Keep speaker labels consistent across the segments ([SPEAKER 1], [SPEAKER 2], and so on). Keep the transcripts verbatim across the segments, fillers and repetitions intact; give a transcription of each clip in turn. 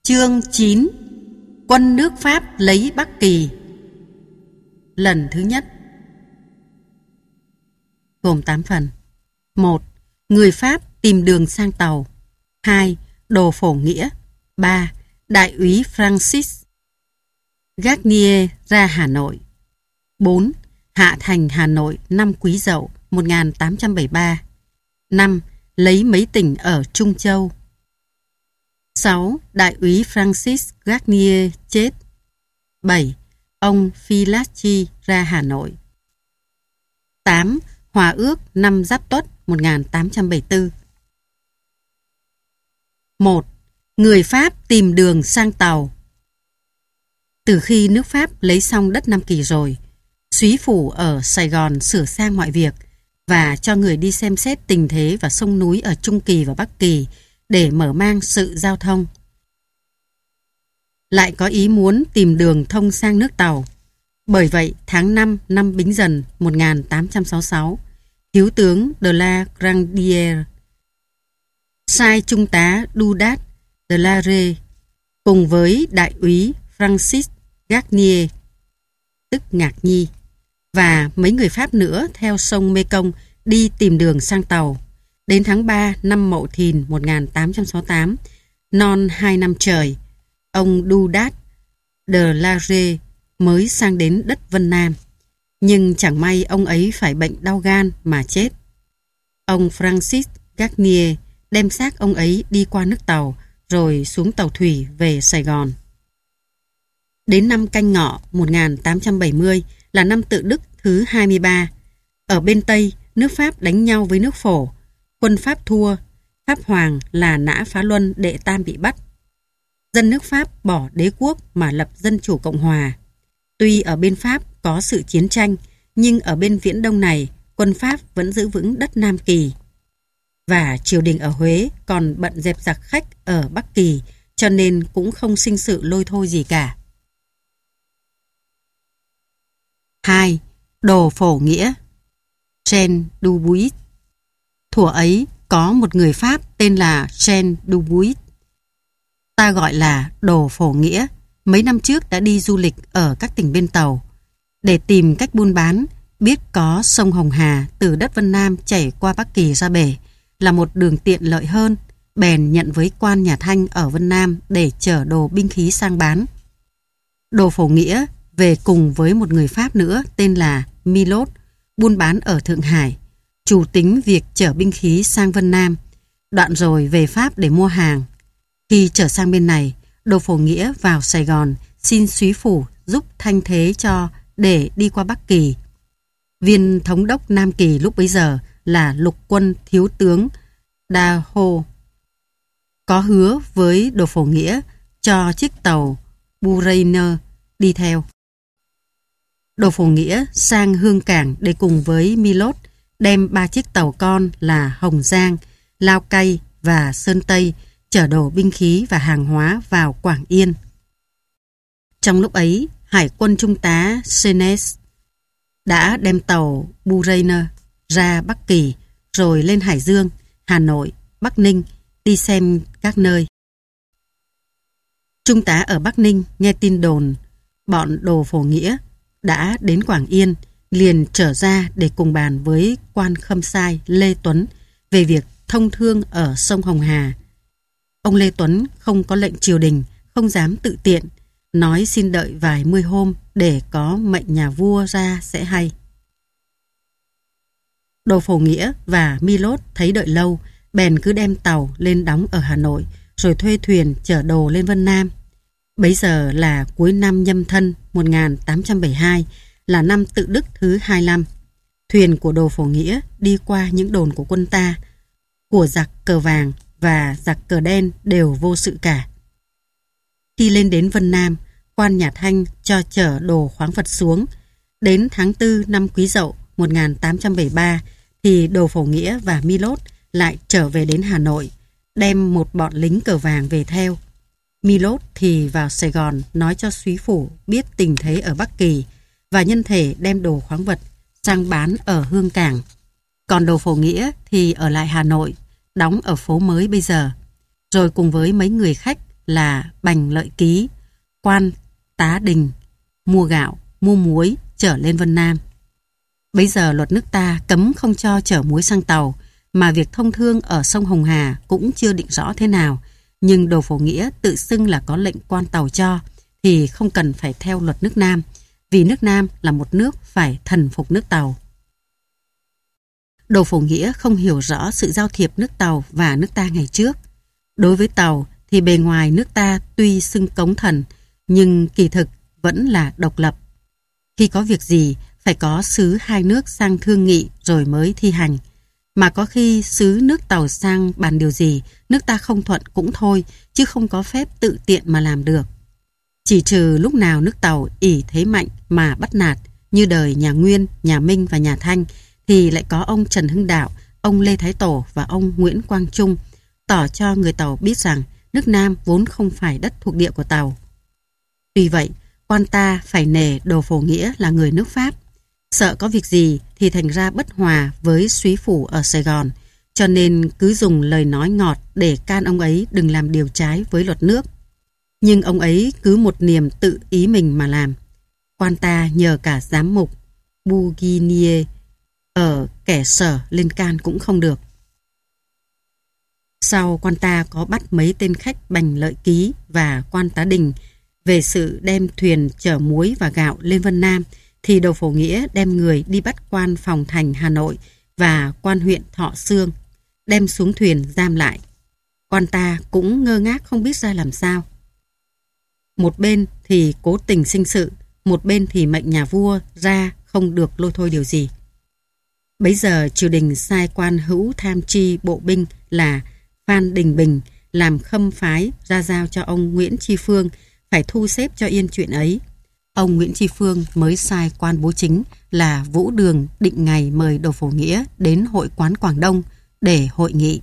[SPEAKER 1] Chương chín. Quân nước Pháp lấy Bắc Kỳ. Lần thứ nhất. Gồm tám phần. một. Người Pháp tìm đường sang tàu. hai. Đồ phổ nghĩa. ba. Đại úy Francis Garnier ra Hà Nội. bốn. Hạ thành Hà Nội năm Quý Dậu một nghìn tám trăm bảy mươi ba. năm. Lấy mấy tỉnh ở Trung Châu. sáu. Đại úy Francis Garnier chết. bảy. Ông Filacci ra Hà Nội. tám. Hòa ước năm Giáp Tuất một nghìn tám trăm bảy mươi tư. một. Người Pháp tìm đường sang tàu. Từ khi nước Pháp lấy xong đất Nam Kỳ rồi, Súy Phủ ở Sài Gòn sửa sang mọi việc và cho người đi xem xét tình thế và sông núi ở Trung Kỳ và Bắc Kỳ để mở mang sự giao thông. Lại có ý muốn tìm đường thông sang nước Tàu. Bởi vậy, tháng năm năm Bính Dần một nghìn tám trăm sáu mươi sáu, Thiếu tướng de la Grandière sai Trung tá Dudat de la Rê cùng với Đại úy Francis Garnier, tức Ngạc Nhi, và mấy người Pháp nữa theo sông Mekong đi tìm đường sang tàu. Đến tháng ba năm Mậu Thìn một nghìn tám trăm sáu mươi tám, non hai năm trời, ông Dudat de la Rê mới sang đến đất Vân Nam. Nhưng chẳng may ông ấy phải bệnh đau gan mà chết. Ông Francis Garnier đem xác ông ấy đi qua nước Tàu rồi xuống tàu thủy về Sài Gòn. Đến năm Canh Ngọ một nghìn tám trăm bảy mươi là năm Tự Đức thứ hai mươi ba. Ở bên Tây, nước Pháp đánh nhau với nước Phổ. Quân Pháp thua. Pháp Hoàng là Nã Phá Luân đệ tam bị bắt. Dân nước Pháp bỏ đế quốc mà lập Dân Chủ Cộng Hòa. Tuy ở bên Pháp có sự chiến tranh, nhưng ở bên Viễn Đông này, quân Pháp vẫn giữ vững đất Nam Kỳ. Và triều đình ở Huế còn bận dẹp giặc khách ở Bắc Kỳ, cho nên cũng không sinh sự lôi thôi gì cả. hai. Đồ phổ nghĩa. Jean Dubuis. Thuở ấy có một người Pháp tên là Jean Dubuis, ta gọi là Đồ phổ nghĩa, mấy năm trước đã đi du lịch ở các tỉnh bên Tàu để tìm cách buôn bán. Biết có sông Hồng Hà từ đất Vân Nam chảy qua Bắc Kỳ ra bể là một đường tiện lợi hơn, bèn nhận với quan nhà Thanh ở Vân Nam để chở đồ binh khí sang bán. Đồ phổ nghĩa về cùng với một người Pháp nữa tên là Milot, buôn bán ở Thượng Hải, chủ tính việc chở binh khí sang Vân Nam, đoạn rồi về Pháp để mua hàng. Khi trở sang bên này, Đồ phổ nghĩa vào Sài Gòn xin Súy Phủ giúp thanh thế cho để đi qua Bắc Kỳ. Viên thống đốc Nam Kỳ lúc bấy giờ là Lục quân Thiếu tướng Đa Hô có hứa với Đồ phổ nghĩa cho chiếc tàu Burainer đi theo. Đồ phổ nghĩa sang Hương Cảng để cùng với Milot đem ba chiếc tàu con là Hồng Giang, Lao Cay và Sơn Tây chở đồ binh khí và hàng hóa vào Quảng Yên. Trong lúc ấy, Hải quân Trung tá Senes đã đem tàu Burainer ra Bắc Kỳ rồi lên Hải Dương, Hà Nội, Bắc Ninh đi xem các nơi. Trung tá ở Bắc Ninh nghe tin đồn bọn Đồ phổ nghĩa đã đến Quảng Yên, liền trở ra để cùng bàn với quan khâm sai Lê Tuấn về việc thông thương ở sông Hồng Hà. Ông Lê Tuấn không có lệnh triều đình, không dám tự tiện, nói xin đợi vài mươi hôm để có mệnh nhà vua ra sẽ hay. Đồ phổ nghĩa và Milot thấy đợi lâu, bèn cứ đem tàu lên đóng ở Hà Nội, rồi thuê thuyền chở đồ lên Vân Nam. Bấy giờ là cuối năm Nhâm Thân một nghìn tám trăm bảy mươi hai, là năm Tự Đức thứ hai mươi lăm. Thuyền của Đồ phổ nghĩa đi qua những đồn của quân ta, của giặc cờ vàng và giặc cờ đen đều vô sự cả. Khi lên đến Vân Nam, quan nhà Thanh cho chở đồ khoáng vật xuống. Đến tháng tư năm Quý Dậu một nghìn tám trăm bảy mươi ba thì Đồ phổ nghĩa và Milot lại trở về đến Hà Nội, đem một bọn lính cờ vàng về theo. Milot thì vào Sài Gòn nói cho Súy Phủ biết tình thế ở Bắc Kỳ và nhân thể đem đồ khoáng vật sang bán ở Hương Cảng. Còn Đồ phổ nghĩa thì ở lại Hà Nội, đóng ở phố mới bây giờ, rồi cùng với mấy người khách là Bành Lợi Ký, quan tá đình, mua gạo, mua muối, chở lên Vân Nam. Bấy giờ luật nước ta cấm không cho chở muối sang tàu, mà việc thông thương ở sông Hồng Hà cũng chưa định rõ thế nào, nhưng Đồ Phổ Nghĩa tự xưng là có lệnh quan tàu cho, thì không cần phải theo luật nước Nam, vì nước Nam là một nước phải thần phục nước Tàu. Đồ Phổ Nghĩa không hiểu rõ sự giao thiệp nước Tàu và nước ta ngày trước. Đối với Tàu thì bề ngoài nước ta tuy xưng cống thần, nhưng kỳ thực vẫn là độc lập. Khi có việc gì, phải có sứ hai nước sang thương nghị rồi mới thi hành. Mà có khi sứ nước Tàu sang bàn điều gì, nước ta không thuận cũng thôi, chứ không có phép tự tiện mà làm được. Chỉ trừ lúc nào nước Tàu ỷ thế mạnh mà bắt nạt, như đời nhà Nguyên, nhà Minh và nhà Thanh, thì lại có ông Trần Hưng Đạo, ông Lê Thái Tổ và ông Nguyễn Quang Trung tỏ cho người Tàu biết rằng nước Nam vốn không phải đất thuộc địa của Tàu. Tuy vậy, quan ta phải nể Đồ Phổ Nghĩa là người nước Pháp, sợ có việc gì thì thành ra bất hòa với súy phủ ở Sài Gòn, cho nên cứ dùng lời nói ngọt để can ông ấy đừng làm điều trái với luật nước. Nhưng ông ấy cứ một niềm tự ý mình mà làm. Quan ta nhờ cả giám mục Bourguignon ở kẻ sở lên can cũng không được. Sau quan ta có bắt mấy tên khách Bành Lợi Ký và quan tá đình về sự đem thuyền chở muối và gạo lên Vân Nam, thì Đồ Phổ Nghĩa đem người đi bắt quan phòng thành Hà Nội và quan huyện Thọ Xương, đem xuống thuyền giam lại. Quan ta cũng ngơ ngác không biết ra làm sao. Một bên thì cố tình sinh sự, một bên thì mệnh nhà vua ra không được lôi thôi điều gì. Bấy giờ triều đình sai quan hữu tham tri bộ binh là Phan Đình Bình làm khâm phái ra giao cho ông Nguyễn Tri Phương phải thu xếp cho yên chuyện ấy. Ông Nguyễn Tri Phương mới sai quan bố chính là Vũ Đường định ngày mời Đồ Phổ Nghĩa đến hội quán Quảng Đông để hội nghị.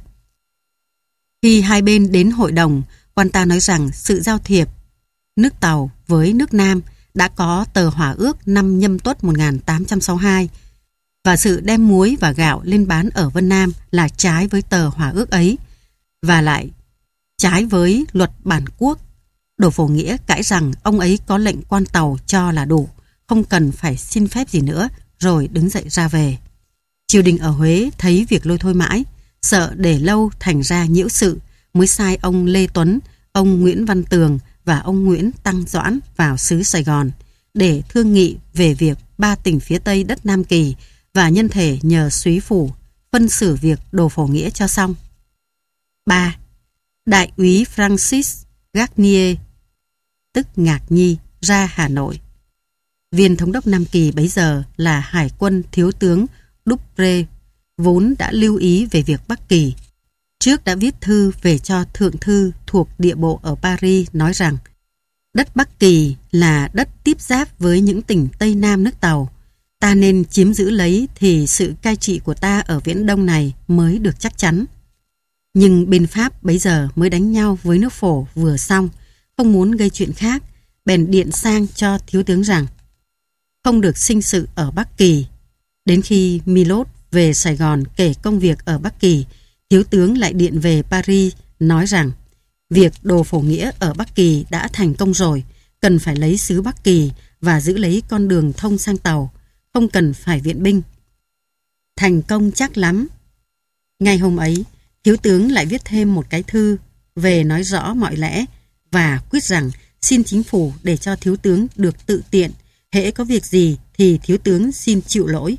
[SPEAKER 1] Khi hai bên đến hội đồng, quan ta nói rằng sự giao thiệp nước Tàu với nước Nam đã có tờ hỏa ước năm Nhâm Tuất một nghìn tám trăm sáu mươi hai, và sự đem muối và gạo lên bán ở Vân Nam là trái với tờ hỏa ước ấy, và lại trái với luật bản quốc. Đồ Phổ Nghĩa cãi rằng ông ấy có lệnh quan Tàu cho là đủ, không cần phải xin phép gì nữa, rồi đứng dậy ra về. Triều đình ở Huế thấy việc lôi thôi mãi, sợ để lâu thành ra nhiễu sự, mới sai ông Lê Tuấn, ông Nguyễn Văn Tường và ông Nguyễn Tăng Doãn vào xứ Sài Gòn để thương nghị về việc ba tỉnh phía Tây đất Nam Kỳ, và nhân thể nhờ súy phủ phân xử việc Đồ Phổ Nghĩa cho xong. ba. Đại úy Francis Garnier, tức Ngạc Nhi, ra Hà Nội. Viên thống đốc Nam Kỳ bấy giờ là Hải quân thiếu tướng Dupré, vốn đã lưu ý về việc Bắc Kỳ. Trước đã viết thư về cho thượng thư thuộc địa bộ ở Paris, nói rằng đất Bắc Kỳ là đất tiếp giáp với những tỉnh Tây Nam nước Tàu. Ta nên chiếm giữ lấy thì sự cai trị của ta ở Viễn Đông này mới được chắc chắn. Nhưng bên Pháp bấy giờ mới đánh nhau với nước Phổ vừa xong, không muốn gây chuyện khác, bèn điện sang cho thiếu tướng rằng không được sinh sự ở Bắc Kỳ. Đến khi Milot về Sài Gòn kể công việc ở Bắc Kỳ, thiếu tướng lại điện về Paris nói rằng việc Đồ Phổ Nghĩa ở Bắc Kỳ đã thành công rồi, cần phải lấy xứ Bắc Kỳ và giữ lấy con đường thông sang Tàu, không cần phải viện binh. Thành công chắc lắm. Ngay hôm ấy, thiếu tướng lại viết thêm một cái thư về nói rõ mọi lẽ và quyết rằng xin chính phủ để cho thiếu tướng được tự tiện, hễ có việc gì thì thiếu tướng xin chịu lỗi.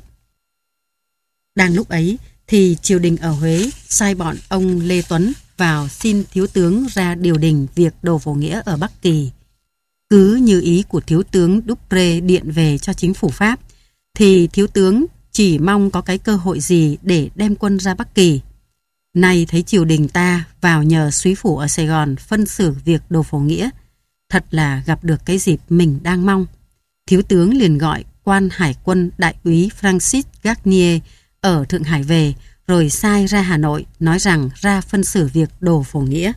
[SPEAKER 1] Đang lúc ấy thì triều đình ở Huế sai bọn ông Lê Tuấn vào xin thiếu tướng ra điều đình việc Đồ Phổ Nghĩa ở Bắc Kỳ. Cứ như ý của thiếu tướng Dupré điện về cho chính phủ Pháp, thì thiếu tướng chỉ mong có cái cơ hội gì để đem quân ra Bắc Kỳ. Nay thấy triều đình ta vào nhờ súy phủ ở Sài Gòn phân xử việc Đồ Phổ Nghĩa, thật là gặp được cái dịp mình đang mong. Thiếu tướng liền gọi quan hải quân đại úy Francis Garnier ở Thượng Hải về, rồi sai ra Hà Nội nói rằng ra phân xử việc Đồ Phổ Nghĩa.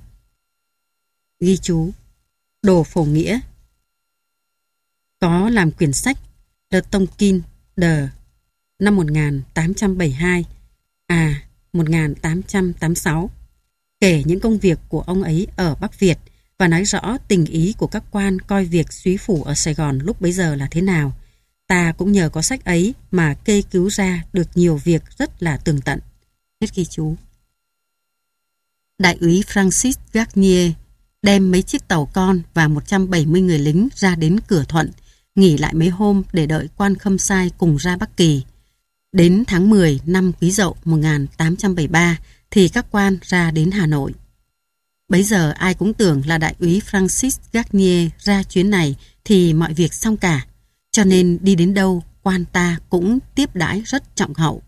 [SPEAKER 1] Ghi chú: Đồ Phổ Nghĩa có làm quyển sách Le Tonkin de năm một nghìn tám trăm bảy mươi hai à một nghìn tám trăm tám mươi sáu, kể những công việc của ông ấy ở Bắc Việt và nói rõ tình ý của các quan coi việc súy phủ ở Sài Gòn lúc bấy giờ là thế nào. Ta cũng nhờ có sách ấy mà kê cứu ra được nhiều việc rất là tường tận. Hết ghi chú. Đại úy Francis Garnier đem mấy chiếc tàu con và một trăm bảy mươi người lính ra đến Cửa Thuận, nghỉ lại mấy hôm để đợi quan Khâm Sai cùng ra Bắc Kỳ. Đến tháng mười năm Quý Dậu một nghìn tám trăm bảy mươi ba thì các quan ra đến Hà Nội. Bấy giờ ai cũng tưởng là đại úy Francis Garnier ra chuyến này thì mọi việc xong cả, cho nên đi đến đâu quan ta cũng tiếp đãi rất trọng hậu.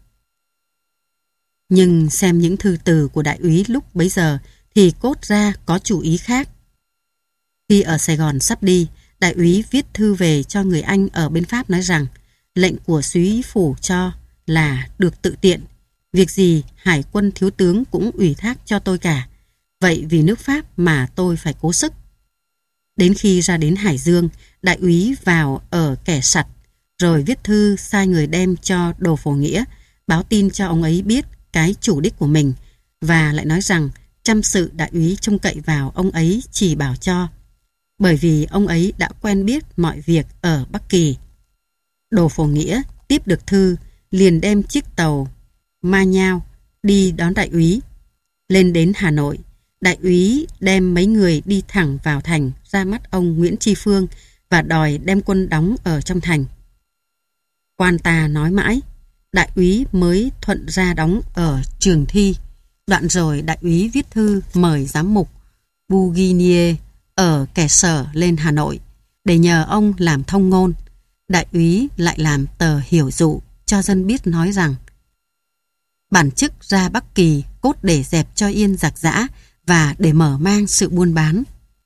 [SPEAKER 1] Nhưng xem những thư từ của đại úy lúc bấy giờ thì cốt ra có chủ ý khác. Khi ở Sài Gòn sắp đi, đại úy viết thư về cho người Anh ở bên Pháp nói rằng lệnh của súy phủ cho là được tự tiện. Việc gì hải quân thiếu tướng cũng ủy thác cho tôi cả. Vậy vì nước Pháp mà tôi phải cố sức. Đến khi ra đến Hải Dương, đại úy vào ở Kẻ Sặt, rồi viết thư sai người đem cho Đồ Phổ Nghĩa, báo tin cho ông ấy biết cái chủ đích của mình, và lại nói rằng chăm sự đại úy trông cậy vào ông ấy chỉ bảo cho, bởi vì ông ấy đã quen biết mọi việc ở Bắc Kỳ. Đồ Phổ Nghĩa tiếp được thư, liền đem chiếc tàu Ma Nhao đi đón đại úy. Lên đến Hà Nội, đại úy đem mấy người đi thẳng vào thành ra mắt ông Nguyễn Tri Phương và đòi đem quân đóng ở trong thành. Quan ta nói mãi, đại úy mới thuận ra đóng ở Trường Thi. Đoạn rồi đại úy viết thư mời giám mục Bouginier ở Kẻ Sở lên Hà Nội để nhờ ông làm thông ngôn. Đại úy lại làm tờ hiểu dụ cho dân biết nói rằng bản chức ra Bắc Kỳ cốt để dẹp cho yên giặc giã và để mở mang sự buôn bán.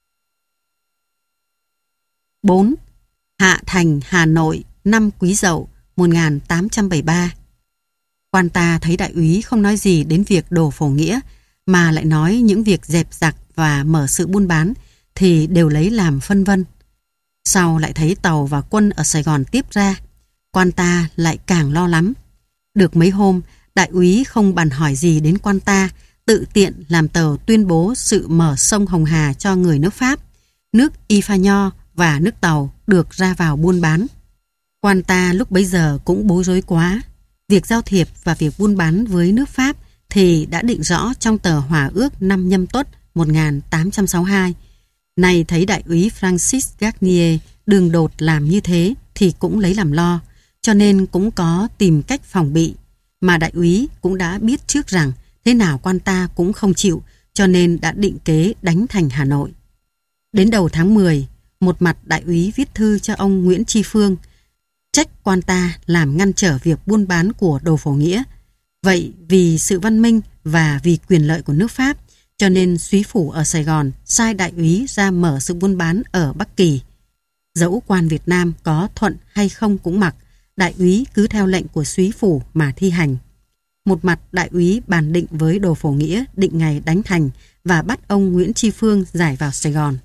[SPEAKER 1] bốn. Hạ thành Hà Nội năm Quý Dậu một nghìn tám trăm bảy mươi ba. Quan ta thấy đại úy không nói gì đến việc Đồ Phổ Nghĩa mà lại nói những việc dẹp giặc và mở sự buôn bán thì đều lấy làm phân vân. Sau lại thấy tàu và quân ở Sài Gòn tiếp ra, quan ta lại càng lo lắm. Được mấy hôm, đại úy không bàn hỏi gì đến quan ta, tự tiện làm tờ tuyên bố sự mở sông Hồng Hà cho người nước Pháp, nước Y Pha Nho và nước Tàu được ra vào buôn bán. Quan ta lúc bấy giờ cũng bối rối quá. Việc giao thiệp và việc buôn bán với nước Pháp thì đã định rõ trong tờ Hòa ước năm Nhâm Tuất một nghìn tám trăm sáu mươi hai. Này thấy đại úy Francis Garnier đường đột làm như thế thì cũng lấy làm lo, cho nên cũng có tìm cách phòng bị. Mà đại úy cũng đã biết trước rằng thế nào quan ta cũng không chịu, cho nên đã định kế đánh thành Hà Nội. Đến đầu tháng mười, một mặt đại úy viết thư cho ông Nguyễn Tri Phương, trách quan ta làm ngăn trở việc buôn bán của Đồ Phổ Nghĩa. Vậy vì sự văn minh và vì quyền lợi của nước Pháp, cho nên súy phủ ở Sài Gòn sai đại úy ra mở sự buôn bán ở Bắc Kỳ. Dẫu quan Việt Nam có thuận hay không cũng mặc, đại úy cứ theo lệnh của súy phủ mà thi hành. Một mặt đại úy bàn định với Đồ Phổ Nghĩa định ngày đánh thành và bắt ông Nguyễn Tri Phương giải vào Sài Gòn.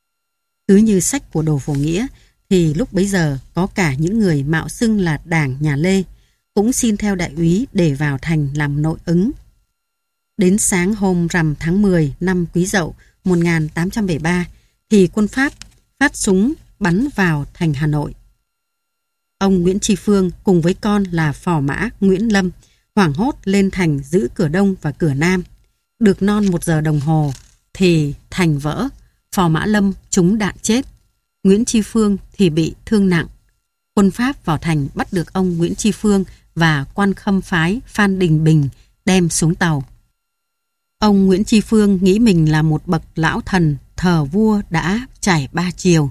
[SPEAKER 1] Cứ như sách của Đồ Phổ Nghĩa thì lúc bấy giờ có cả những người mạo xưng là đảng nhà Lê cũng xin theo đại úy để vào thành làm nội ứng. Đến sáng hôm rằm tháng mười năm Quý Dậu một nghìn tám trăm bảy mươi ba thì quân Pháp phát súng bắn vào thành Hà Nội. Ông Nguyễn Tri Phương cùng với con là phò mã Nguyễn Lâm hoảng hốt lên thành giữ cửa Đông và cửa Nam. Được non một giờ đồng hồ thì thành vỡ, phò mã Lâm trúng đạn chết, Nguyễn Tri Phương thì bị thương nặng. Quân Pháp vào thành bắt được ông Nguyễn Tri Phương và quan khâm phái Phan Đình Bình đem xuống tàu. Ông Nguyễn Tri Phương nghĩ mình là một bậc lão thần thờ vua đã trải ba chiều.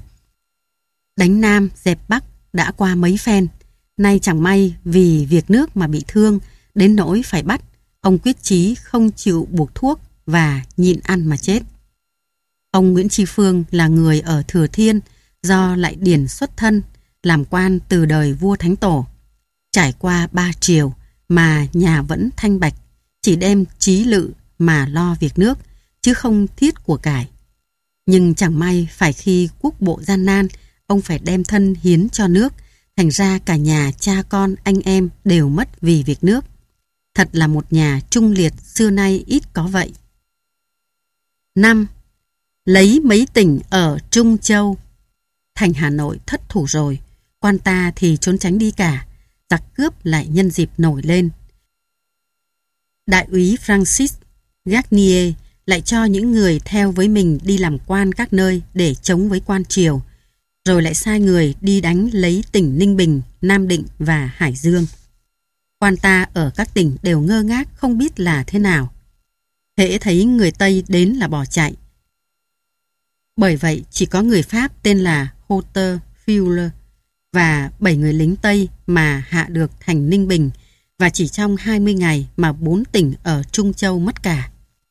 [SPEAKER 1] Đánh Nam dẹp Bắc đã qua mấy phen, nay chẳng may vì việc nước mà bị thương đến nỗi phải bắt, ông quyết chí không chịu buộc thuốc và nhịn ăn mà chết. Ông Nguyễn Tri Phương là người ở Thừa Thiên, do lại điển xuất thân, làm quan từ đời vua Thánh Tổ. Trải qua ba triều mà nhà vẫn thanh bạch, chỉ đem trí lự mà lo việc nước, chứ không thiết của cải. Nhưng chẳng may phải khi quốc bộ gian nan, ông phải đem thân hiến cho nước, thành ra cả nhà cha con anh em đều mất vì việc nước. Thật là một nhà trung liệt xưa nay ít có vậy. năm. lấy mấy tỉnh ở Trung Châu. Thành Hà Nội thất thủ rồi, quan ta thì trốn tránh đi cả, giặc cướp lại nhân dịp nổi lên. Đại úy Francis Garnier lại cho những người theo với mình đi làm quan các nơi để chống với quan triều, rồi lại sai người đi đánh lấy tỉnh Ninh Bình, Nam Định và Hải Dương. Quan ta ở các tỉnh đều ngơ ngác không biết là thế nào. Hễ thấy người Tây đến là bỏ chạy. Bởi vậy chỉ có người Pháp tên là Hotter Fuller và bảy người lính Tây mà hạ được thành Ninh Bình, và chỉ trong hai mươi ngày mà bốn tỉnh ở Trung Châu mất cả.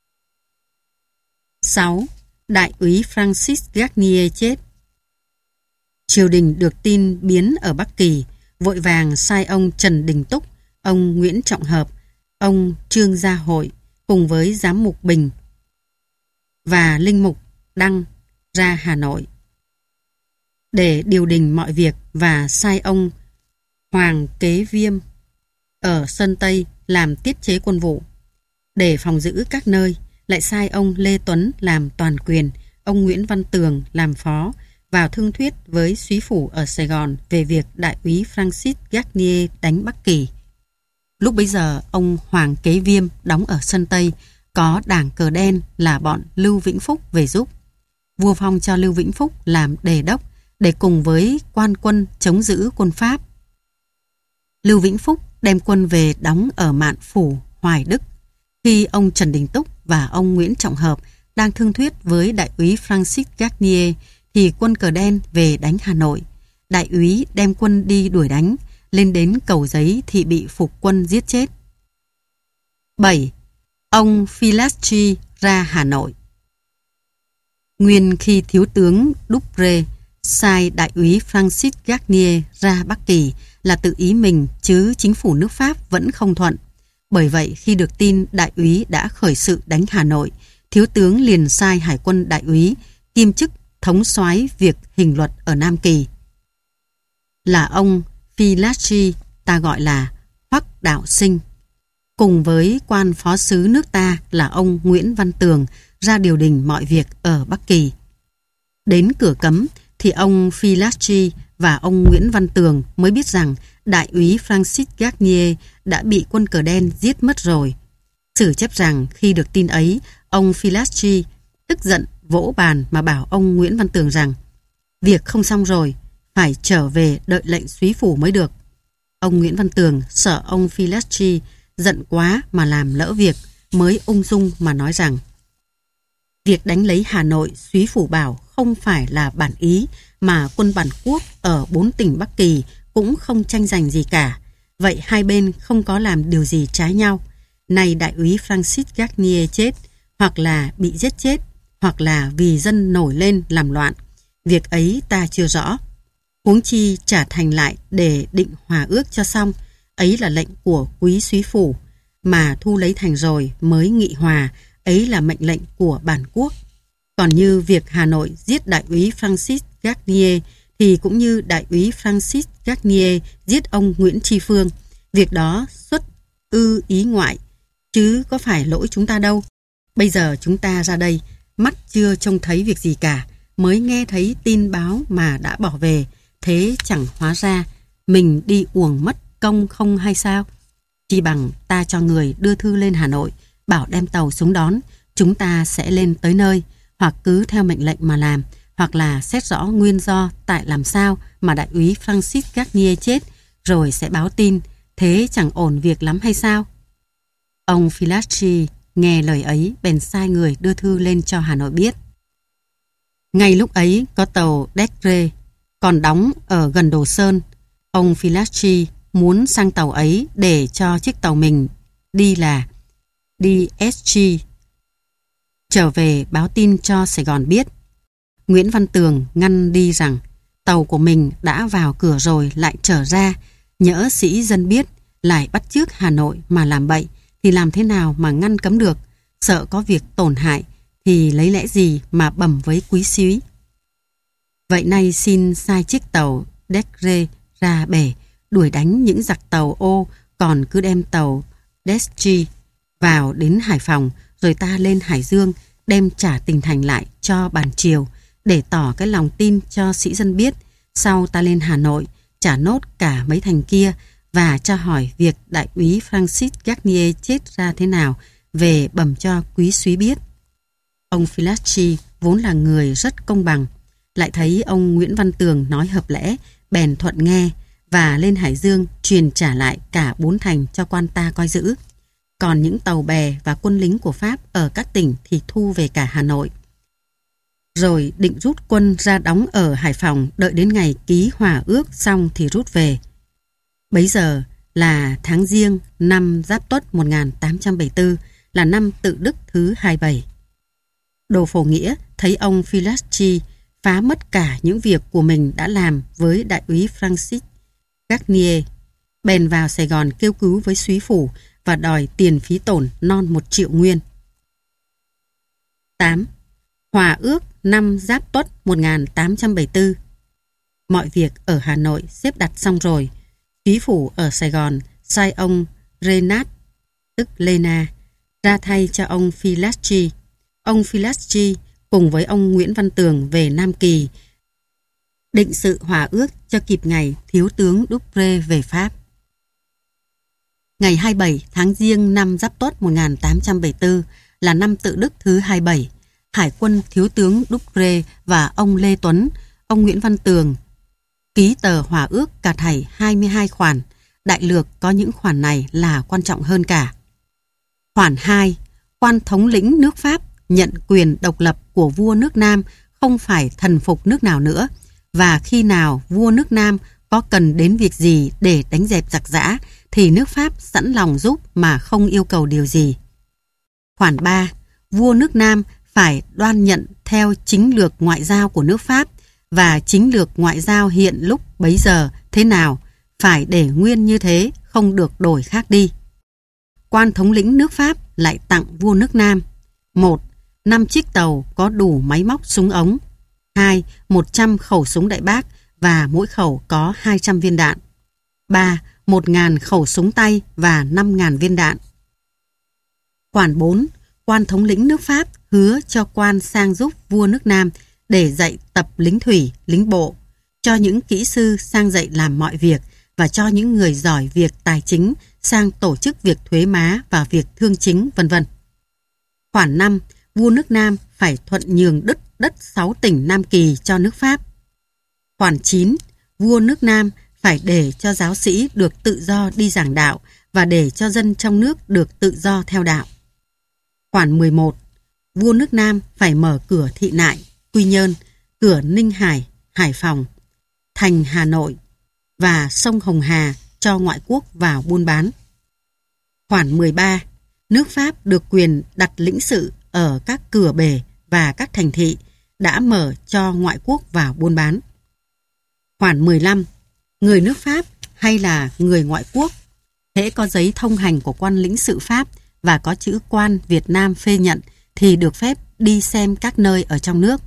[SPEAKER 1] sáu. Đại úy Francis Garnier chết. Triều đình được tin biến ở Bắc Kỳ, vội vàng sai ông Trần Đình Túc, ông Nguyễn Trọng Hợp, ông Trương Gia Hội cùng với giám mục Bình và linh mục Đăng ra Hà Nội để điều đình mọi việc, và sai ông Hoàng Kế Viêm ở Sơn Tây làm tiết chế quân vụ. Để phòng giữ các nơi, lại sai ông Lê Tuấn làm toàn quyền, ông Nguyễn Văn Tường làm phó, vào thương thuyết với súy phủ ở Sài Gòn về việc đại úy Francis Garnier đánh Bắc Kỳ. Lúc bấy giờ, ông Hoàng Kế Viêm đóng ở Sơn Tây, có đảng cờ đen là bọn Lưu Vĩnh Phúc về giúp. Vua phong cho Lưu Vĩnh Phúc làm đề đốc để cùng với quan quân chống giữ quân Pháp. Lưu Vĩnh Phúc đem quân về đóng ở Mạn Phủ, Hoài Đức. Khi ông Trần Đình Túc và ông Nguyễn Trọng Hợp đang thương thuyết với đại úy Francis Garnier, thì quân cờ đen về đánh Hà Nội. Đại úy đem quân đi đuổi đánh, lên đến Cầu Giấy thì bị phục quân giết chết. bảy. Ông Filastri ra Hà Nội. Nguyên khi thiếu tướng Dupré sai đại úy Francis Garnier ra Bắc Kỳ là tự ý mình, chứ chính phủ nước Pháp vẫn không thuận. Bởi vậy khi được tin đại úy đã khởi sự đánh Hà Nội, thiếu tướng liền sai hải quân đại úy kiêm chức thống soái việc hình luật ở Nam Kỳ là ông Filastri, ta gọi là Hoắc Đạo Sinh, cùng với quan phó sứ nước ta là ông Nguyễn Văn Tường ra điều đình mọi việc ở Bắc Kỳ. Đến cửa cấm thì ông Filastri và ông Nguyễn Văn Tường mới biết rằng đại úy Francis Garnier đã bị quân cờ đen giết mất rồi. Sử chép rằng khi được tin ấy, ông Filastri tức giận vỗ bàn mà bảo ông Nguyễn Văn Tường rằng việc không xong rồi, phải trở về đợi lệnh súy phủ mới được. Ông Nguyễn Văn Tường sợ ông Filastri giận quá mà làm lỡ việc, mới ung dung mà nói rằng việc đánh lấy Hà Nội, súy phủ bảo không phải là bản ý, mà quân bản quốc ở bốn tỉnh Bắc Kỳ cũng không tranh giành gì cả. Vậy hai bên không có làm điều gì trái nhau. Này đại úy Francis Garnier chết, hoặc là bị giết chết, hoặc là vì dân nổi lên làm loạn. Việc ấy ta chưa rõ. Huống chi trả thành lại để định hòa ước cho xong. Ấy là lệnh của quý súy phủ, mà thu lấy thành rồi mới nghị hòa. Ấy là mệnh lệnh của bản quốc. Còn như việc Hà Nội giết đại úy Francis Garnier thì cũng như đại úy Francis Garnier giết ông Nguyễn Tri Phương. Việc đó xuất ư ý ngoại, chứ có phải lỗi chúng ta đâu. Bây giờ chúng ta ra đây, mắt chưa trông thấy việc gì cả, mới nghe thấy tin báo mà đã bỏ về. Thế chẳng hóa ra mình đi uổng mất công không hay sao? Chỉ bằng ta cho người đưa thư lên Hà Nội, bảo đem tàu xuống đón, chúng ta sẽ lên tới nơi, hoặc cứ theo mệnh lệnh mà làm, hoặc là xét rõ nguyên do tại làm sao mà đại úy Francis Garnier chết, rồi sẽ báo tin. Thế chẳng ổn việc lắm hay sao? Ông Filastri nghe lời ấy bèn sai người đưa thư lên cho Hà Nội biết. Ngay lúc ấy có tàu Desgre còn đóng ở gần Đồ Sơn. Ông Filastri muốn sang tàu ấy để cho chiếc tàu mình đi là đi ét giê trở về báo tin cho Sài Gòn biết. Nguyễn Văn Tường ngăn đi rằng tàu của mình đã vào cửa rồi lại trở ra, nhỡ sĩ dân biết lại bắt chước Hà Nội mà làm bậy thì làm thế nào mà ngăn cấm được, sợ có việc tổn hại thì lấy lẽ gì mà bẩm với quý súy. Vậy nay xin sai chiếc tàu Desgre ra bể đuổi đánh những giặc tàu ô, còn cứ đem tàu Deschi vào đến Hải Phòng, rồi ta lên Hải Dương đem trả tỉnh thành lại cho bản triều để tỏ cái lòng tin cho sĩ dân biết. Sau ta lên Hà Nội, trả nốt cả mấy thành kia và tra hỏi việc đại úy Francis Garnier chết ra thế nào về bẩm cho quý súy biết. Ông Filaschi vốn là người rất công bằng, lại thấy ông Nguyễn Văn Tường nói hợp lẽ, bèn thuận nghe và lên Hải Dương truyền trả lại cả bốn thành cho quan ta coi giữ. Còn những tàu bè và quân lính của Pháp ở các tỉnh thì thu về cả Hà Nội. Rồi định rút quân ra đóng ở Hải Phòng, đợi đến ngày ký hòa ước xong thì rút về. Bấy giờ là tháng Giêng năm Giáp Tuất một nghìn tám trăm bảy mươi tư, là năm Tự Đức thứ hai mươi bảy. Đồ Phổ Nghĩa thấy ông Filaschi phá mất cả những việc của mình đã làm với đại úy Francis Garnier, bèn vào Sài Gòn kêu cứu với súy phủ và đòi tiền phí tổn non một triệu nguyên. tám. Hòa ước năm Giáp Tuất một nghìn tám trăm bảy mươi tư. Mọi việc ở Hà Nội xếp đặt xong rồi. Súy phủ ở Sài Gòn sai ông Renat, tức Lena, ra thay cho ông Filaschi. Ông Filaschi cùng với ông Nguyễn Văn Tường về Nam Kỳ, định sự hòa ước cho kịp ngày thiếu tướng Dupré về Pháp. Ngày hai mươi bảy tháng Giêng năm Giáp Tuất một nghìn tám trăm bảy mươi tư, là năm Tự Đức thứ hai mươi bảy, Hải quân thiếu tướng Dupré và ông Lê Tuấn, ông Nguyễn Văn Tường ký tờ hòa ước cả thảy hai mươi hai khoản. Đại lược có những khoản này là quan trọng hơn cả. Khoản hai. Quan thống lĩnh nước Pháp nhận quyền độc lập của vua nước Nam, không phải thần phục nước nào nữa, và khi nào vua nước Nam có cần đến việc gì để đánh dẹp giặc giã thì nước Pháp sẵn lòng giúp mà không yêu cầu điều gì. Khoản ba. Vua nước Nam phải đoan nhận theo chính lược ngoại giao của nước Pháp, và chính lược ngoại giao hiện lúc bấy giờ thế nào phải để nguyên như thế, không được đổi khác đi. Quan thống lĩnh nước Pháp lại tặng vua nước Nam: một. năm chiếc tàu có đủ máy móc súng ống. hai. một trăm khẩu súng đại bác và mỗi khẩu có hai trăm viên đạn. ba. một nghìn khẩu súng tay và năm nghìn viên đạn. Khoản bốn. Quan thống lĩnh nước Pháp hứa cho quan sang giúp vua nước Nam để dạy tập lính thủy, lính bộ, cho những kỹ sư sang dạy làm mọi việc, và cho những người giỏi việc tài chính sang tổ chức việc thuế má và việc thương chính, vân vân. Khoản năm. Vua nước Nam phải thuận nhường đất đất sáu tỉnh Nam Kỳ cho nước Pháp. Khoản chín. Vua nước Nam phải để cho giáo sĩ được tự do đi giảng đạo và để cho dân trong nước được tự do theo đạo. Khoản mười một. Vua nước Nam phải mở cửa Thị Nại, Quy Nhơn, cửa Ninh Hải, Hải Phòng, thành Hà Nội và sông Hồng Hà cho ngoại quốc vào buôn bán. Khoản mười ba. Nước Pháp được quyền đặt lĩnh sự ở các cửa bể và các thành thị đã mở cho ngoại quốc vào buôn bán. Khoản mười lăm. Người nước Pháp hay là người ngoại quốc, hễ có giấy thông hành của quan lĩnh sự Pháp và có chữ quan Việt Nam phê nhận thì được phép đi xem các nơi ở trong nước.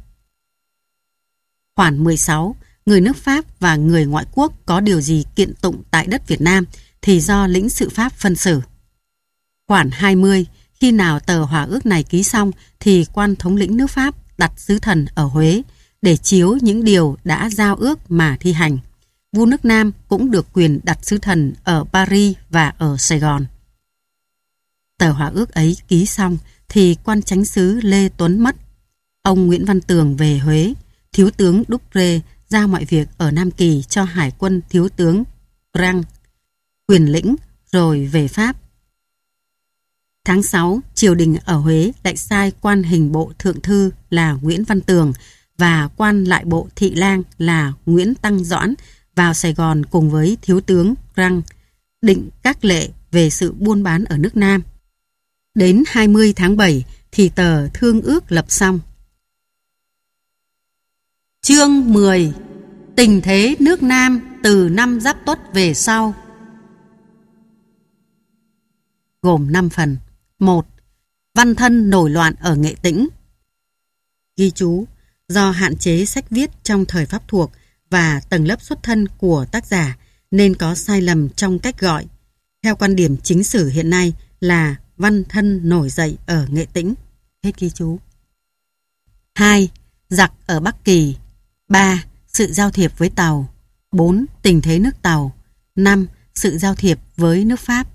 [SPEAKER 1] Khoản mười sáu. Người nước Pháp và người ngoại quốc có điều gì kiện tụng tại đất Việt Nam thì do lĩnh sự Pháp phân xử. Khoản hai mươi. Khi nào tờ hòa ước này ký xong thì quan thống lĩnh nước Pháp đặt sứ thần ở Huế để chiếu những điều đã giao ước mà thi hành. Vua nước Nam cũng được quyền đặt sứ thần ở Paris và ở Sài Gòn. Tờ hòa ước ấy ký xong thì quan chánh sứ Lê Tuấn mất. Ông Nguyễn Văn Tường về Huế, thiếu tướng Dupré giao mọi việc ở Nam Kỳ cho hải quân thiếu tướng Grang quyền lĩnh rồi về Pháp. Tháng sáu, triều đình ở Huế lại sai quan hình bộ thượng thư là Nguyễn Văn Tường và quan lại bộ thị lang là Nguyễn Tăng Doãn vào Sài Gòn cùng với thiếu tướng Grang định các lệ về sự buôn bán ở nước Nam. Đến hai mươi tháng bảy thì tờ thương ước lập xong. Chương mười. Tình thế nước Nam từ năm Giáp Tuất về sau. Gồm năm phần. một. Văn thân nổi loạn ở Nghệ Tĩnh. Ghi chú: do hạn chế sách viết trong thời Pháp thuộc và tầng lớp xuất thân của tác giả nên có sai lầm trong cách gọi. Theo quan điểm chính sử hiện nay là văn thân nổi dậy ở Nghệ Tĩnh. Hết ghi chú. hai. Giặc ở Bắc Kỳ. ba. Sự giao thiệp với Tàu. bốn. Tình thế nước Tàu. năm. Sự giao thiệp với nước Pháp.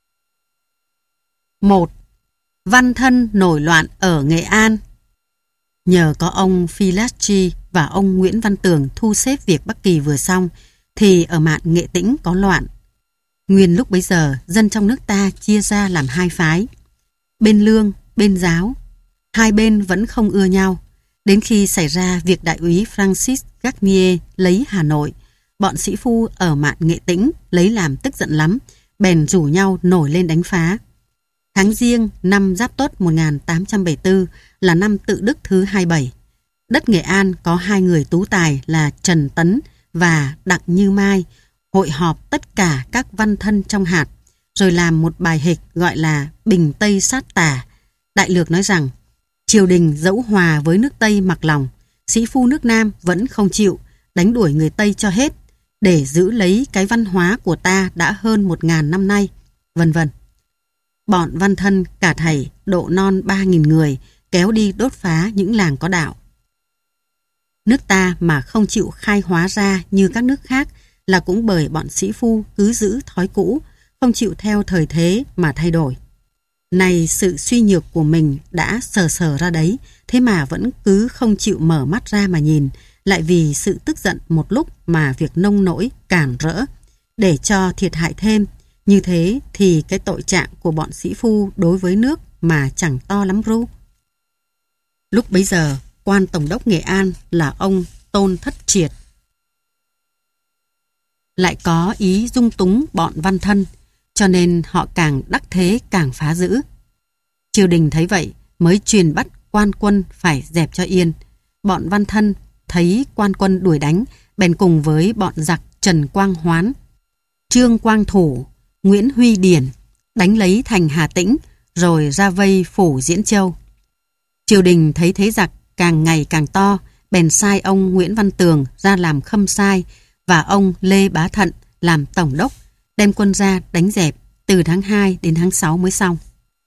[SPEAKER 1] một. Văn thân nổi loạn ở Nghệ An. Nhờ có ông Philaschi và ông Nguyễn Văn Tường thu xếp việc Bắc Kỳ vừa xong, thì ở mạn Nghệ Tĩnh có loạn. Nguyên lúc bấy giờ, dân trong nước ta chia ra làm hai phái. Bên Lương, bên Giáo. Hai bên vẫn không ưa nhau. Đến khi xảy ra việc đại úy Francis Garnier lấy Hà Nội, bọn sĩ phu ở mạn Nghệ Tĩnh lấy làm tức giận lắm, bèn rủ nhau nổi lên đánh phá. Tháng Giêng năm Giáp Tuất một nghìn tám trăm bảy mươi tư là năm Tự Đức thứ hai mươi bảy. Đất Nghệ An có hai người tú tài là Trần Tấn và Đặng Như Mai hội họp tất cả các văn thân trong hạt, rồi làm một bài hịch gọi là Bình Tây Sát Tả. Đại lược nói rằng triều đình dẫu hòa với nước Tây mặc lòng, sĩ phu nước Nam vẫn không chịu, đánh đuổi người Tây cho hết, để giữ lấy cái văn hóa của ta đã hơn một ngàn năm nay, vân vân. Bọn văn thân cả thảy độ non ba nghìn người kéo đi đốt phá những làng có đạo. Nước ta mà không chịu khai hóa ra như các nước khác là cũng bởi bọn sĩ phu cứ giữ thói cũ, không chịu theo thời thế mà thay đổi. Này sự suy nhược của mình đã sờ sờ ra đấy, thế mà vẫn cứ không chịu mở mắt ra mà nhìn, lại vì sự tức giận một lúc mà việc nông nỗi cản rỡ, để cho thiệt hại thêm. Như thế thì cái tội trạng của bọn sĩ phu đối với nước mà chẳng to lắm ru. Lúc bấy giờ, quan tổng đốc Nghệ An là ông Tôn Thất Triệt lại có ý dung túng bọn văn thân, cho nên họ càng đắc thế càng phá dữ. Triều đình thấy vậy mới truyền bắt quan quân phải dẹp cho yên. Bọn văn thân thấy quan quân đuổi đánh, bèn cùng với bọn giặc Trần Quang Hoán, Trương Quang Thủ, Nguyễn Huy Điển đánh lấy thành Hà Tĩnh, rồi ra vây phủ Diễn Châu. Triều đình thấy thế giặc càng ngày càng to, bèn sai ông Nguyễn Văn Tường ra làm khâm sai và ông Lê Bá Thận làm tổng đốc, đem quân ra đánh dẹp từ tháng hai đến tháng sáu mới xong.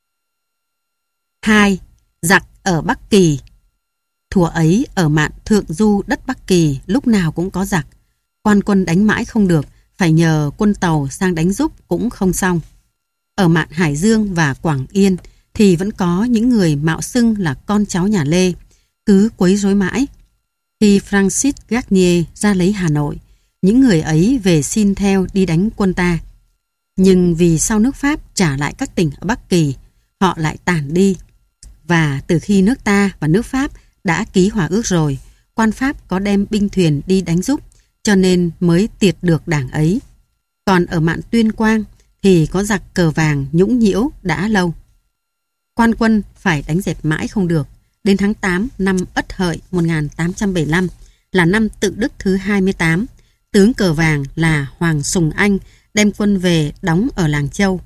[SPEAKER 1] hai. Giặc ở Bắc Kỳ. Thuở ấy ở mạn thượng du đất Bắc Kỳ lúc nào cũng có giặc. Quan quân đánh mãi không được, phải nhờ quân Tàu sang đánh giúp cũng không xong. Ở mạn Hải Dương và Quảng Yên thì vẫn có những người mạo xưng là con cháu nhà Lê, cứ quấy rối mãi. Khi Francis Garnier ra lấy Hà Nội, những người ấy về xin theo đi đánh quân ta. Nhưng vì sau nước Pháp trả lại các tỉnh ở Bắc Kỳ, họ lại tản đi. Và từ khi nước ta và nước Pháp đã ký hòa ước rồi, quan Pháp có đem binh thuyền đi đánh giúp, cho nên mới tiệt được đảng ấy. Còn ở mạn Tuyên Quang thì có giặc cờ vàng nhũng nhiễu đã lâu. Quan quân phải đánh dẹp mãi không được. Đến tháng tám năm Ất Hợi một nghìn tám trăm bảy mươi lăm là năm Tự Đức thứ hai mươi tám, tướng cờ vàng là Hoàng Sùng Anh đem quân về đóng ở Làng Châu.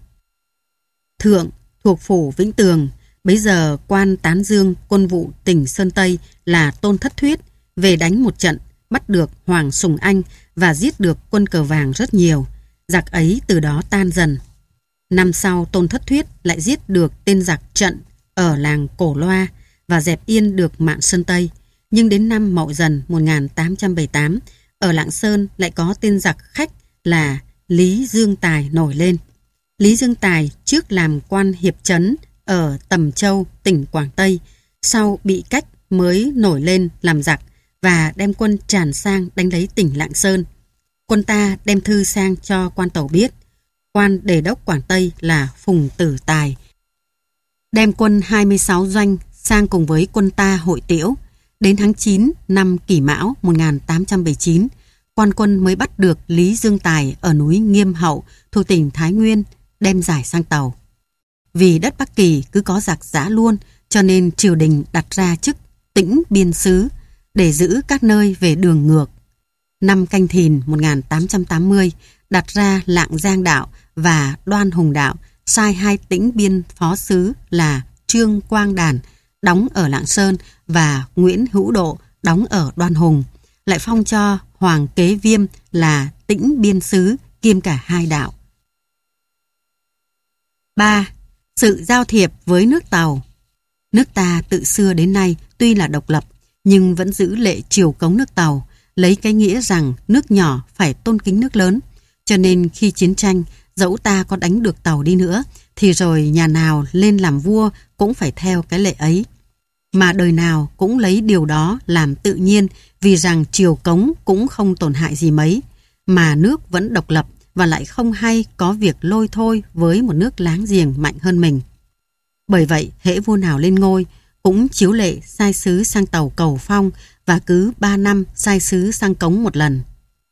[SPEAKER 1] Thượng thuộc phủ Vĩnh Tường, bấy giờ quan Tán Dương quân vụ tỉnh Sơn Tây là Tôn Thất Thuyết về đánh một trận, bắt được Hoàng Sùng Anh và giết được quân cờ vàng rất nhiều. Giặc ấy từ đó tan dần. Năm sau Tôn Thất Thuyết lại giết được tên giặc Trận ở làng Cổ Loa và dẹp yên được mạn Sơn Tây. Nhưng đến năm Mậu Dần một nghìn tám trăm bảy mươi tám, ở Lạng Sơn lại có tên giặc Khách là Lý Dương Tài nổi lên. Lý Dương Tài trước làm quan hiệp trấn ở Tầm Châu, tỉnh Quảng Tây, sau bị cách mới nổi lên làm giặc và đem quân tràn sang đánh lấy tỉnh Lạng Sơn. Quân ta đem thư sang cho quan Tàu biết. Quan đề đốc Quảng Tây là Phùng Tử Tài đem quân hai mươi sáu doanh sang cùng với quân ta hội Tiễu. Đến tháng chín năm Kỷ Mão một nghìn tám trăm bảy mươi chín, quan quân mới bắt được Lý Dương Tài ở núi Nghiêm Hậu thuộc tỉnh Thái Nguyên, đem giải sang Tàu. Vì đất Bắc Kỳ cứ có giặc giã luôn, cho nên triều đình đặt ra chức Tĩnh Biên Sứ để giữ các nơi về đường ngược. Năm Canh Thìn một nghìn tám trăm tám mươi đặt ra Lạng Giang Đạo và Đoan Hùng Đạo, sai hai Tĩnh Biên phó sứ là Trương Quang Đản đóng ở Lạng Sơn và Nguyễn Hữu Độ đóng ở Đoan Hùng, lại phong cho Hoàng Kế Viêm là Tĩnh Biên Sứ kiêm cả hai đạo. ba. Sự giao thiệp với nước Tàu. Nước ta từ xưa đến nay tuy là độc lập, nhưng vẫn giữ lệ triều cống nước Tàu, lấy cái nghĩa rằng nước nhỏ phải tôn kính nước lớn. Cho nên khi chiến tranh, dẫu ta có đánh được Tàu đi nữa, thì rồi nhà nào lên làm vua cũng phải theo cái lệ ấy. Mà đời nào cũng lấy điều đó làm tự nhiên, vì rằng triều cống cũng không tổn hại gì mấy, mà nước vẫn độc lập và lại không hay có việc lôi thôi với một nước láng giềng mạnh hơn mình. Bởi vậy, hễ vua nào lên ngôi, cũng chiếu lệ sai sứ sang Tàu cầu phong và cứ ba năm sai sứ sang Cống một lần.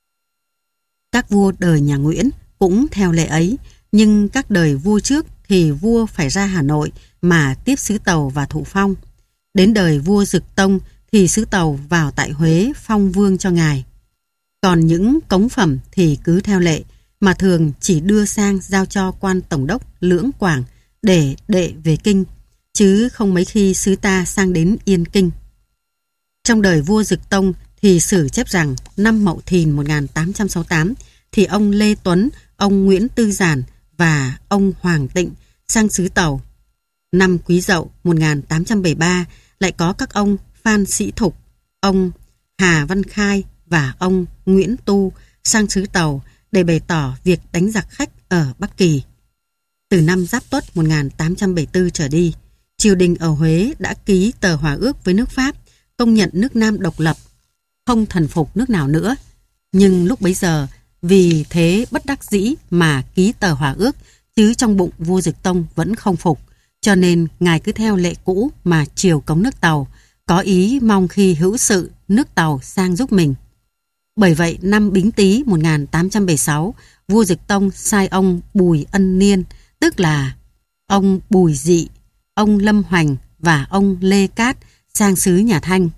[SPEAKER 1] Các vua đời nhà Nguyễn cũng theo lệ ấy, nhưng các đời vua trước thì vua phải ra Hà Nội mà tiếp sứ Tàu và thụ phong. Đến đời vua Dực Tông thì sứ Tàu vào tại Huế phong vương cho ngài. Còn những cống phẩm thì cứ theo lệ, mà thường chỉ đưa sang giao cho quan tổng đốc Lưỡng Quảng để đệ về kinh, chứ không mấy khi sứ ta sang đến Yên Kinh. Trong đời vua Dực Tông thì sử chép rằng năm Mậu Thìn một nghìn tám trăm sáu mươi tám thì ông Lê Tuấn, ông Nguyễn Tư Giản và ông Hoàng Tịnh sang xứ Tàu. Năm Quý Dậu một nghìn tám trăm bảy mươi ba lại có các ông Phan Sĩ Thục, ông Hà Văn Khai và ông Nguyễn Tu sang xứ Tàu để bày tỏ việc đánh giặc khách ở Bắc Kỳ. Từ năm Giáp Tuất một nghìn tám trăm bảy mươi tư trở đi, triều đình ở Huế đã ký tờ hòa ước với nước Pháp, công nhận nước Nam độc lập, không thần phục nước nào nữa. Nhưng lúc bấy giờ, vì thế bất đắc dĩ mà ký tờ hòa ước, chứ trong bụng vua Dực Tông vẫn không phục, cho nên ngài cứ theo lệ cũ mà triều cống nước Tàu, có ý mong khi hữu sự nước Tàu sang giúp mình. Bởi vậy năm Bính Tý một nghìn tám trăm bảy mươi sáu, vua Dực Tông sai ông Bùi Ân Niên, tức là ông Bùi Dị, ông Lâm Hoành và ông Lê Cát sang xứ nhà Thanh.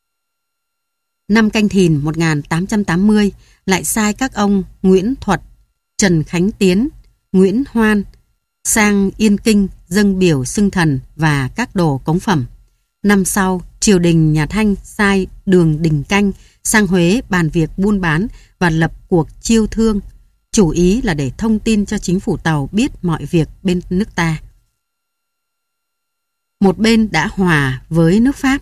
[SPEAKER 1] Năm Canh Thìn một nghìn tám trăm tám mươi lại sai các ông Nguyễn Thuật, Trần Khánh Tiến, Nguyễn Hoan sang Yên Kinh dâng biểu xưng thần và các đồ cống phẩm. Năm sau, triều đình nhà Thanh sai Đường Đình Canh sang Huế bàn việc buôn bán và lập cuộc chiêu thương, chủ ý là để thông tin cho chính phủ Tàu biết mọi việc bên nước ta. Một bên đã hòa với nước Pháp,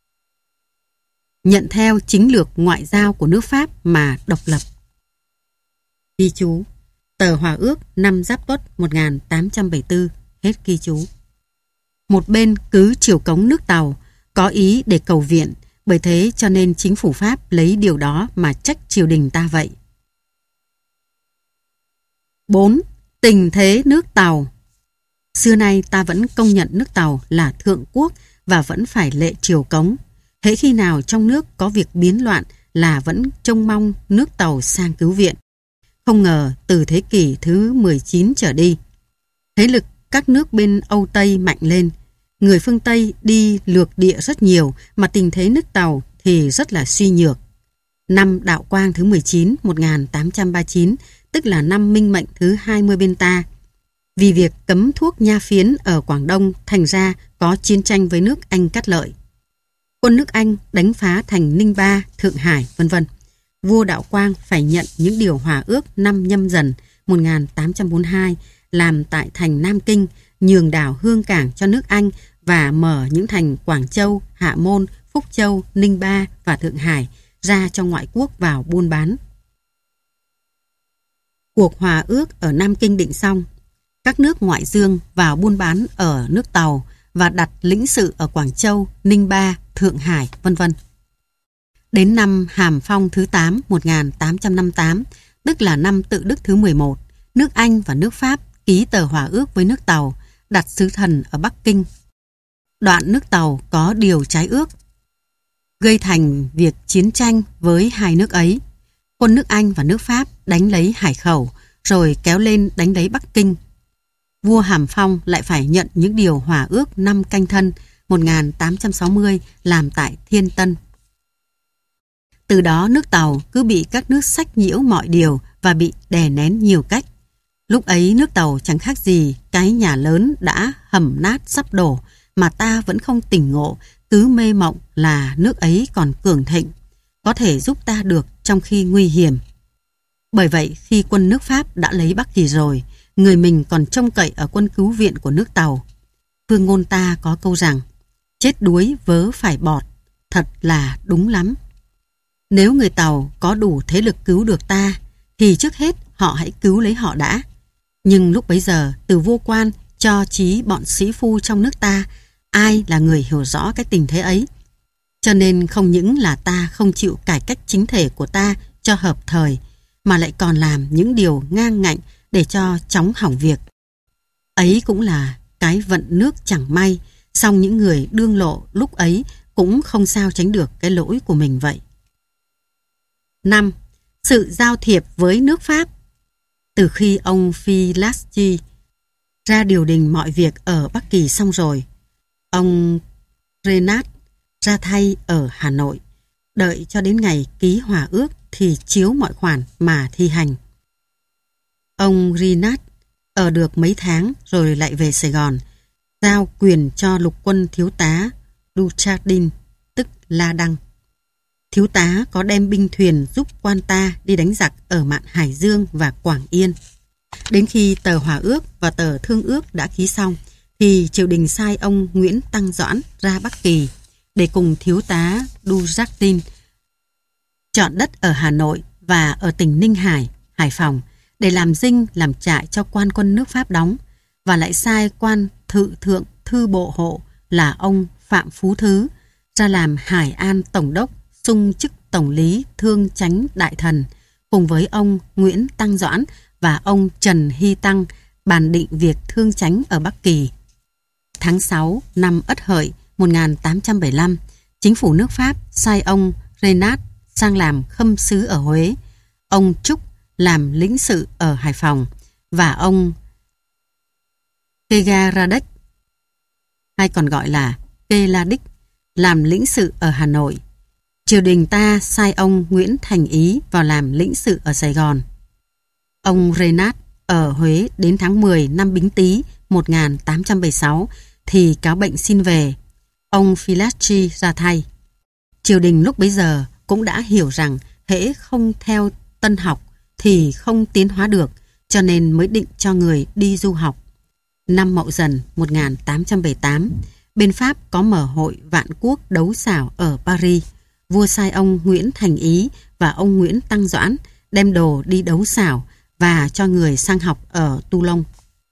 [SPEAKER 1] nhận theo chính lược ngoại giao của nước Pháp mà độc lập. Ghi chú: tờ hòa ước năm Giáp Tuất một nghìn tám trăm bảy mươi tư, hết ghi chú. Một bên cứ triều cống nước Tàu, có ý để cầu viện, bởi thế cho nên chính phủ Pháp lấy điều đó mà trách triều đình ta vậy. bốn. Tình thế nước Tàu. Xưa nay ta vẫn công nhận nước Tàu là thượng quốc và vẫn phải lệ triều cống. Hễ khi nào trong nước có việc biến loạn là vẫn trông mong nước Tàu sang cứu viện. Không ngờ từ thế kỷ thứ mười chín trở đi, thế lực các nước bên Âu Tây mạnh lên. Người phương Tây đi lược địa rất nhiều, mà tình thế nước Tàu thì rất là suy nhược. Năm Đạo Quang thứ mười chín một nghìn tám trăm ba mươi chín, tức là năm Minh Mệnh thứ hai mươi bên ta, vì việc cấm thuốc nha phiến ở Quảng Đông, thành ra có chiến tranh với nước Anh Cát Lợi. Quân nước Anh đánh phá thành Ninh Ba, Thượng Hải, vân vân. Vua Đạo Quang phải nhận những điều hòa ước năm Nhâm Dần một nghìn tám trăm bốn mươi hai làm tại thành Nam Kinh, nhường đảo Hương Cảng cho nước Anh và mở những thành Quảng Châu, Hạ Môn, Phúc Châu, Ninh Ba và Thượng Hải ra cho ngoại quốc vào buôn bán. Cuộc hòa ước ở Nam Kinh định xong, các nước ngoại dương vào buôn bán ở nước Tàu và đặt lĩnh sự ở Quảng Châu, Ninh Ba, Thượng Hải, vân vân. Đến năm Hàm Phong thứ tám một nghìn tám trăm năm mươi tám, tức là năm Tự Đức thứ mười một, nước Anh và nước Pháp ký tờ hòa ước với nước Tàu, đặt sứ thần ở Bắc Kinh. Đoạn nước Tàu có điều trái ước, gây thành việc chiến tranh với hai nước ấy. Quân nước Anh và nước Pháp đánh lấy Hải Khẩu, rồi kéo lên đánh lấy Bắc Kinh. Vua Hàm Phong lại phải nhận những điều hòa ước năm Canh Thân một nghìn tám trăm sáu mươi làm tại Thiên Tân. Từ đó nước Tàu cứ bị các nước sách nhiễu mọi điều và bị đè nén nhiều cách. Lúc ấy nước Tàu chẳng khác gì cái nhà lớn đã hầm nát sắp đổ, mà ta vẫn không tỉnh ngộ, cứ mê mộng là nước ấy còn cường thịnh, có thể giúp ta được trong khi nguy hiểm. Bởi vậy khi quân nước Pháp đã lấy Bắc Kỳ rồi, người mình còn trông cậy ở quân cứu viện của nước Tàu. Phương ngôn ta có câu rằng, chết đuối vớ phải bọt, thật là đúng lắm. Nếu người Tàu có đủ thế lực cứu được ta, thì trước hết họ hãy cứu lấy họ đã. Nhưng lúc bấy giờ, từ vua quan cho chí bọn sĩ phu trong nước ta, ai là người hiểu rõ cái tình thế ấy. Cho nên không những là ta không chịu cải cách chính thể của ta cho hợp thời, mà lại còn làm những điều ngang ngạnh để cho chóng hỏng việc. Ấy cũng là cái vận nước chẳng may, song những người đương lộ lúc ấy cũng không sao tránh được cái lỗi của mình vậy. năm. Sự giao thiệp với nước Pháp. Từ khi ông Philaschi ra điều đình mọi việc ở Bắc Kỳ xong rồi, ông Renat ra thay ở Hà Nội, đợi cho đến ngày ký hòa ước thì chiếu mọi khoản mà thi hành. Ông Renat ở được mấy tháng rồi lại về Sài Gòn, giao quyền cho lục quân thiếu tá Duchardin, tức La Đăng. Thiếu tá có đem binh thuyền giúp quan ta đi đánh giặc ở mạn Hải Dương và Quảng Yên. Đến khi tờ hòa ước và tờ thương ước đã ký xong, thì triều đình sai ông Nguyễn Tăng Doãn ra Bắc Kỳ để cùng thiếu tá Duchardin chọn đất ở Hà Nội và ở tỉnh Ninh Hải, Hải Phòng để làm dinh làm trại cho quan quân nước Pháp đóng, và lại sai quan thự thượng thư bộ hộ là ông Phạm Phú Thứ ra làm Hải An Tổng đốc, xung chức Tổng lý Thương Chánh Đại Thần, cùng với ông Nguyễn Tăng Doãn và ông Trần Hy Tăng bàn định việc thương chánh ở Bắc Kỳ. Tháng sáu năm Ất Hợi một nghìn tám trăm bảy mươi lăm, chính phủ nước Pháp sai ông Renat sang làm khâm sứ ở Huế, ông Trúc làm lĩnh sự ở Hải Phòng và ông Kegaradek, hay còn gọi là Keladik, làm lĩnh sự ở Hà Nội. Triều đình ta sai ông Nguyễn Thành Ý vào làm lĩnh sự ở Sài Gòn. Ông Renat ở Huế đến tháng mười năm Bính Tý một nghìn tám trăm bảy mươi sáu thì cáo bệnh xin về. Ông Philaschi ra thay. Triều đình lúc bấy giờ cũng đã hiểu rằng hễ không theo tân học thì không tiến hóa được, cho nên mới định cho người đi du học. Năm Mậu Dần một nghìn tám trăm bảy mươi tám, bên Pháp có mở hội vạn quốc đấu xảo ở Paris. Vua sai ông Nguyễn Thành Ý và ông Nguyễn Tăng Doãn đem đồ đi đấu xảo và cho người sang học ở Toulon.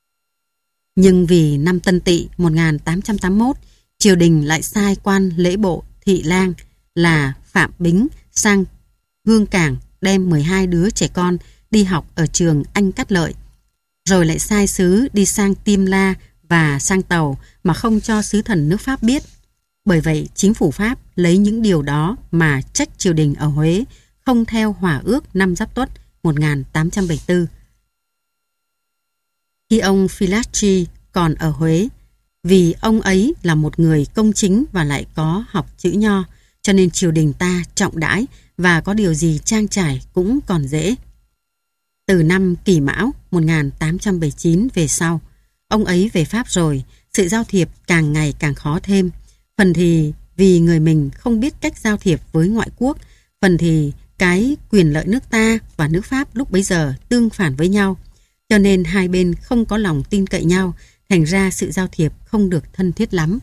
[SPEAKER 1] Nhưng vì năm Tân Tỵ một nghìn tám trăm tám mươi mốt, triều đình lại sai quan lễ bộ thị lang là Phạm Bính sang Hương Cảng đem mười hai đứa trẻ con đi học ở trường Anh Cát Lợi, rồi lại sai sứ đi sang Tiêm La và sang Tàu mà không cho sứ thần nước Pháp biết. Bởi vậy chính phủ Pháp lấy những điều đó mà trách triều đình ở Huế không theo hòa ước năm Giáp Tuất một nghìn tám trăm bảy mươi tư. Khi ông Philaschi còn ở Huế, vì ông ấy là một người công chính và lại có học chữ nho, cho nên triều đình ta trọng đãi và có điều gì trang trải cũng còn dễ. Từ năm Kỷ Mão một nghìn tám trăm bảy mươi chín về sau, ông ấy về Pháp rồi, sự giao thiệp càng ngày càng khó thêm. Phần thì vì người mình không biết cách giao thiệp với ngoại quốc, phần thì cái quyền lợi nước ta và nước Pháp lúc bấy giờ tương phản với nhau, cho nên hai bên không có lòng tin cậy nhau, thành ra sự giao thiệp không được thân thiết lắm.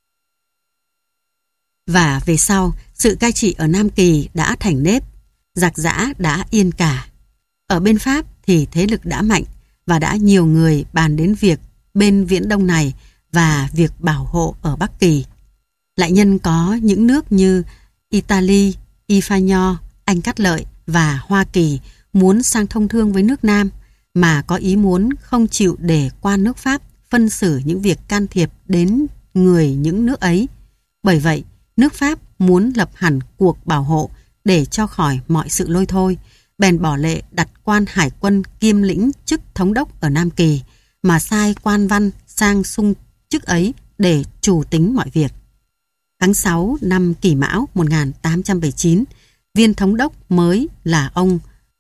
[SPEAKER 1] Và về sau, sự cai trị ở Nam Kỳ đã thành nếp, giặc giã đã yên cả. Ở bên Pháp thì thế lực đã mạnh và đã nhiều người bàn đến việc bên Viễn Đông này và việc bảo hộ ở Bắc Kỳ. Lại nhân có những nước như Italy, Ifanya, Anh Cát Lợi và Hoa Kỳ muốn sang thông thương với nước Nam, mà có ý muốn không chịu để quan nước Pháp phân xử những việc can thiệp đến người những nước ấy. Bởi vậy, nước Pháp muốn lập hẳn cuộc bảo hộ để cho khỏi mọi sự lôi thôi, bèn bỏ lệ đặt quan hải quân kiêm lĩnh chức thống đốc ở Nam Kỳ, mà sai quan văn sang xung chức ấy để chủ tính mọi việc. Tháng sáu năm Kỷ Mão một nghìn tám trăm bảy mươi chín, viên thống đốc mới là ông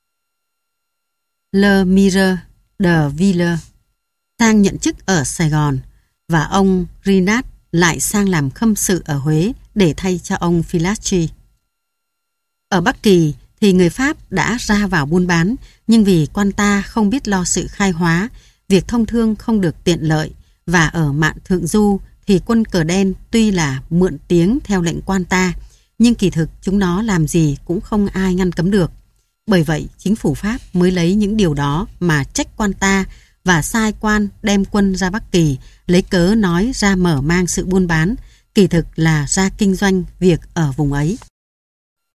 [SPEAKER 1] Le Mire de Ville sang nhận chức ở Sài Gòn, và ông Renat lại sang làm khâm sự ở Huế để thay cho ông Philaschi. Ở Bắc Kỳ thì người Pháp đã ra vào buôn bán, nhưng vì quan ta không biết lo sự khai hóa, việc thông thương không được tiện lợi, và ở mạn Thượng Du thì quân cờ đen tuy là mượn tiếng theo lệnh quan ta, nhưng kỳ thực chúng nó làm gì cũng không ai ngăn cấm được. Bởi vậy, chính phủ Pháp mới lấy những điều đó mà trách quan ta và sai quan đem quân ra Bắc Kỳ, lấy cớ nói ra mở mang sự buôn bán, kỳ thực là ra kinh doanh việc ở vùng ấy.